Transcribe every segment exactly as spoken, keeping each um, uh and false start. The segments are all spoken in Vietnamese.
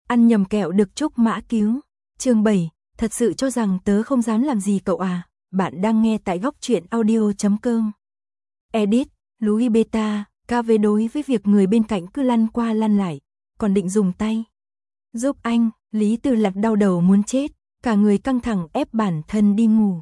ăn nhầm kẹo được Trúc Mã cứu. Chương bảy, thật sự cho rằng tớ không dám làm gì cậu à? Bạn đang nghe tại góc truyện audio chấm com. Edit, Louis Beta, ca vê đối với việc người bên cạnh cứ lăn qua lăn lại, còn định dùng tay giúp anh. Lý Tư Lạc đau đầu muốn chết, cả người căng thẳng ép bản thân đi ngủ.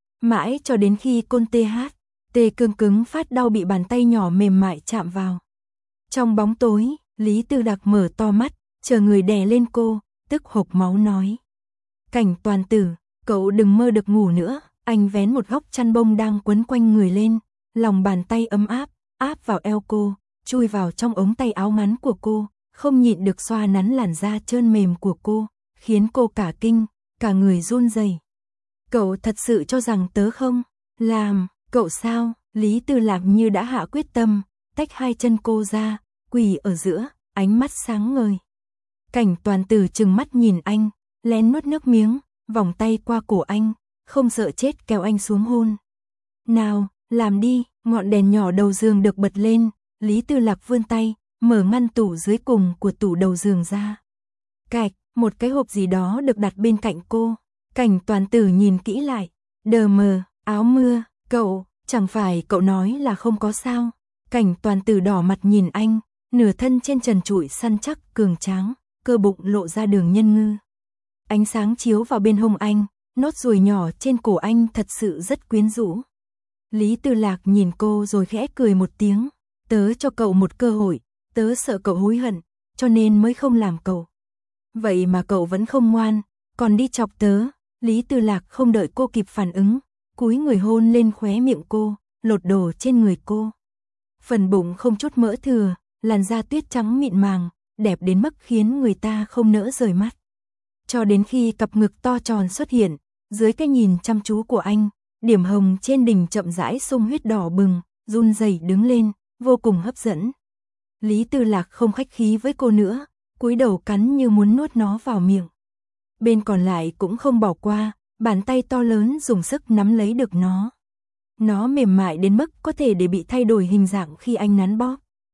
Mãi cho đến khi côn tê hát, tê cương cứng phát đau bị bàn tay nhỏ mềm mại chạm vào. Trong bóng tối, Lý Tư Lạc mở to mắt, chờ người đè lên cô, tức hộc máu nói. Cảnh Toàn Tử, cậu đừng mơ được ngủ nữa. Anh vén một góc chăn bông đang quấn quanh người lên, lòng bàn tay ấm áp, áp vào eo cô, chui vào trong ống tay áo ngắn của cô, không nhịn được xoa nắn làn da trơn mềm của cô, khiến cô cả kinh, cả người run rẩy. Cậu thật sự cho rằng tớ không làm, cậu sao? Lý Tư Lạc như đã hạ quyết tâm, tách hai chân cô ra, quỳ ở giữa, ánh mắt sáng ngời. Cảnh Toàn Tử trừng mắt nhìn anh, lén nuốt nước miếng, vòng tay qua cổ anh, không sợ chết kéo anh xuống hôn. Nào, làm đi. Ngọn đèn nhỏ đầu giường được bật lên, Lý Tư Lạc vươn tay, mở ngăn tủ dưới cùng của tủ đầu giường ra. Cạch, một cái hộp gì đó được đặt bên cạnh cô. Cảnh Toàn Tử nhìn kỹ lại, đờ mờ, áo mưa, cậu, chẳng phải cậu nói là không có sao? Cảnh Toàn Tử đỏ mặt nhìn anh, nửa thân trên trần trụi săn chắc cường tráng, cơ bụng lộ ra đường nhân ngư. Ánh sáng chiếu vào bên hông anh, nốt ruồi nhỏ trên cổ anh thật sự rất quyến rũ. Lý Tư Lạc nhìn cô rồi khẽ cười một tiếng, tớ cho cậu một cơ hội, tớ sợ cậu hối hận, cho nên mới không làm cậu. Vậy mà cậu vẫn không ngoan, còn đi chọc tớ. Lý Tư Lạc không đợi cô kịp phản ứng, cúi người hôn lên khóe miệng cô, lột đồ trên người cô. Phần bụng không chút mỡ thừa, làn da tuyết trắng mịn màng, đẹp đến mức khiến người ta không nỡ rời mắt. Cho đến khi cặp ngực to tròn xuất hiện, dưới cái nhìn chăm chú của anh, điểm hồng trên đỉnh chậm rãi xung huyết đỏ bừng, run rẩy đứng lên, vô cùng hấp dẫn. Lý Tư Lạc không khách khí với cô nữa, cúi đầu cắn như muốn nuốt nó vào miệng. Bên còn lại cũng không bỏ qua, bàn tay to lớn dùng sức nắm lấy được nó. Nó mềm mại đến mức có thể để bị thay đổi hình dạng khi anh nắn bóp.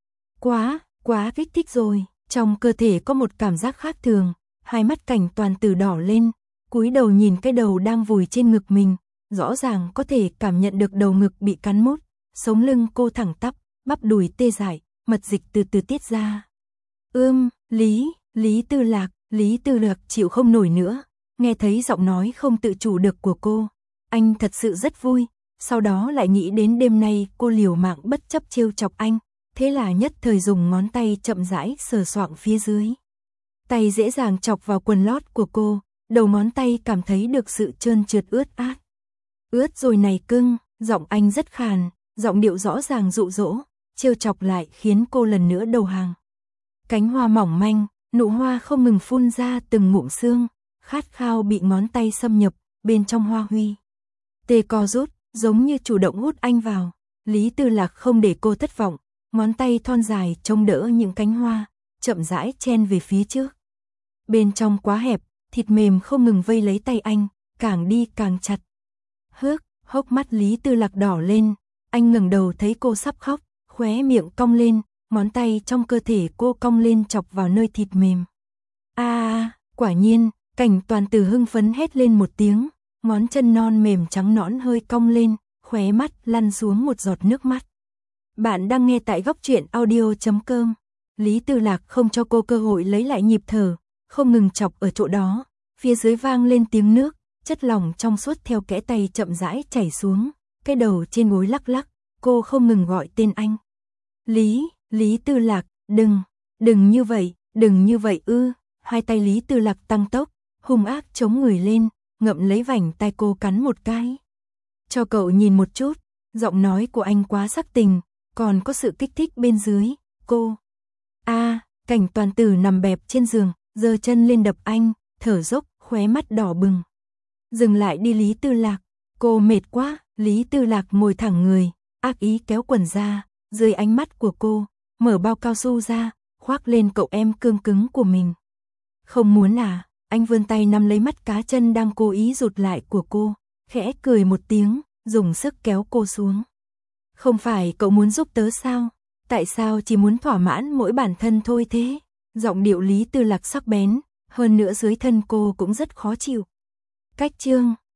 Quá, quá kích thích rồi, trong cơ thể có một cảm giác khác thường, hai mắt Cảnh Toàn Tử đỏ lên, cúi đầu nhìn cái đầu đang vùi trên ngực mình. Rõ ràng có thể cảm nhận được đầu ngực bị cắn mút, sống lưng cô thẳng tắp, bắp đùi tê dại, mật dịch từ từ tiết ra. Ưm, Lý, Lý Tư Lạc, Lý Tư Lạc chịu không nổi nữa, nghe thấy giọng nói không tự chủ được của cô. Anh thật sự rất vui, sau đó lại nghĩ đến đêm nay cô liều mạng bất chấp trêu chọc anh, thế là nhất thời dùng ngón tay chậm rãi sờ soạng phía dưới. Tay dễ dàng chọc vào quần lót của cô, đầu ngón tay cảm thấy được sự trơn trượt ướt át. Ướt rồi này cưng, giọng anh rất khàn, giọng điệu rõ ràng dụ dỗ, trêu chọc lại khiến cô lần nữa đầu hàng. Cánh hoa mỏng manh, nụ hoa không ngừng phun ra từng ngụm sương, khát khao bị ngón tay xâm nhập bên trong hoa huy. Tê co rút, giống như chủ động hút anh vào. Lý Tư Lạc không để cô thất vọng, ngón tay thon dài chống đỡ những cánh hoa, chậm rãi chen về phía trước. Bên trong quá hẹp, thịt mềm không ngừng vây lấy tay anh, càng đi càng chặt. Hước, hốc mắt Lý Tư Lạc đỏ lên, anh ngẩng đầu thấy cô sắp khóc, khóe miệng cong lên, ngón tay trong cơ thể cô cong lên chọc vào nơi thịt mềm. A, à, quả nhiên, Cảnh Toàn Tử hưng phấn hét lên một tiếng, ngón chân non mềm trắng nõn hơi cong lên, khóe mắt lăn xuống một giọt nước mắt. Bạn đang nghe tại góc truyện audio chấm com. Lý Tư Lạc không cho cô cơ hội lấy lại nhịp thở, không ngừng chọc ở chỗ đó, phía dưới vang lên tiếng nước. Chất lỏng trong suốt theo kẽ tay chậm rãi chảy xuống, cái đầu trên gối lắc lắc, cô không ngừng gọi tên anh. Lý, Lý Tư Lạc, đừng, đừng như vậy, đừng như vậy ư. Hai tay Lý Tư Lạc tăng tốc, hung ác chống người lên, ngậm lấy vành tay cô cắn một cái. Cho cậu nhìn một chút, giọng nói của anh quá sắc tình, còn có sự kích thích bên dưới, cô. A, à, Cảnh Toàn Tử nằm bẹp trên giường, giơ chân lên đập anh, thở dốc, khóe mắt đỏ bừng. Dừng lại đi Lý Tư Lạc, cô mệt quá. Lý Tư Lạc ngồi thẳng người, ác ý kéo quần ra, dưới ánh mắt của cô, mở bao cao su ra, khoác lên cậu em cương cứng của mình. Không muốn à? Anh vươn tay nắm lấy mắt cá chân đang cố ý rụt lại của cô, khẽ cười một tiếng, dùng sức kéo cô xuống. Không phải cậu muốn giúp tớ sao? Tại sao chỉ muốn thỏa mãn mỗi bản thân thôi thế? Giọng điệu Lý Tư Lạc sắc bén, Hơn nữa dưới thân cô cũng rất khó chịu. Cách chương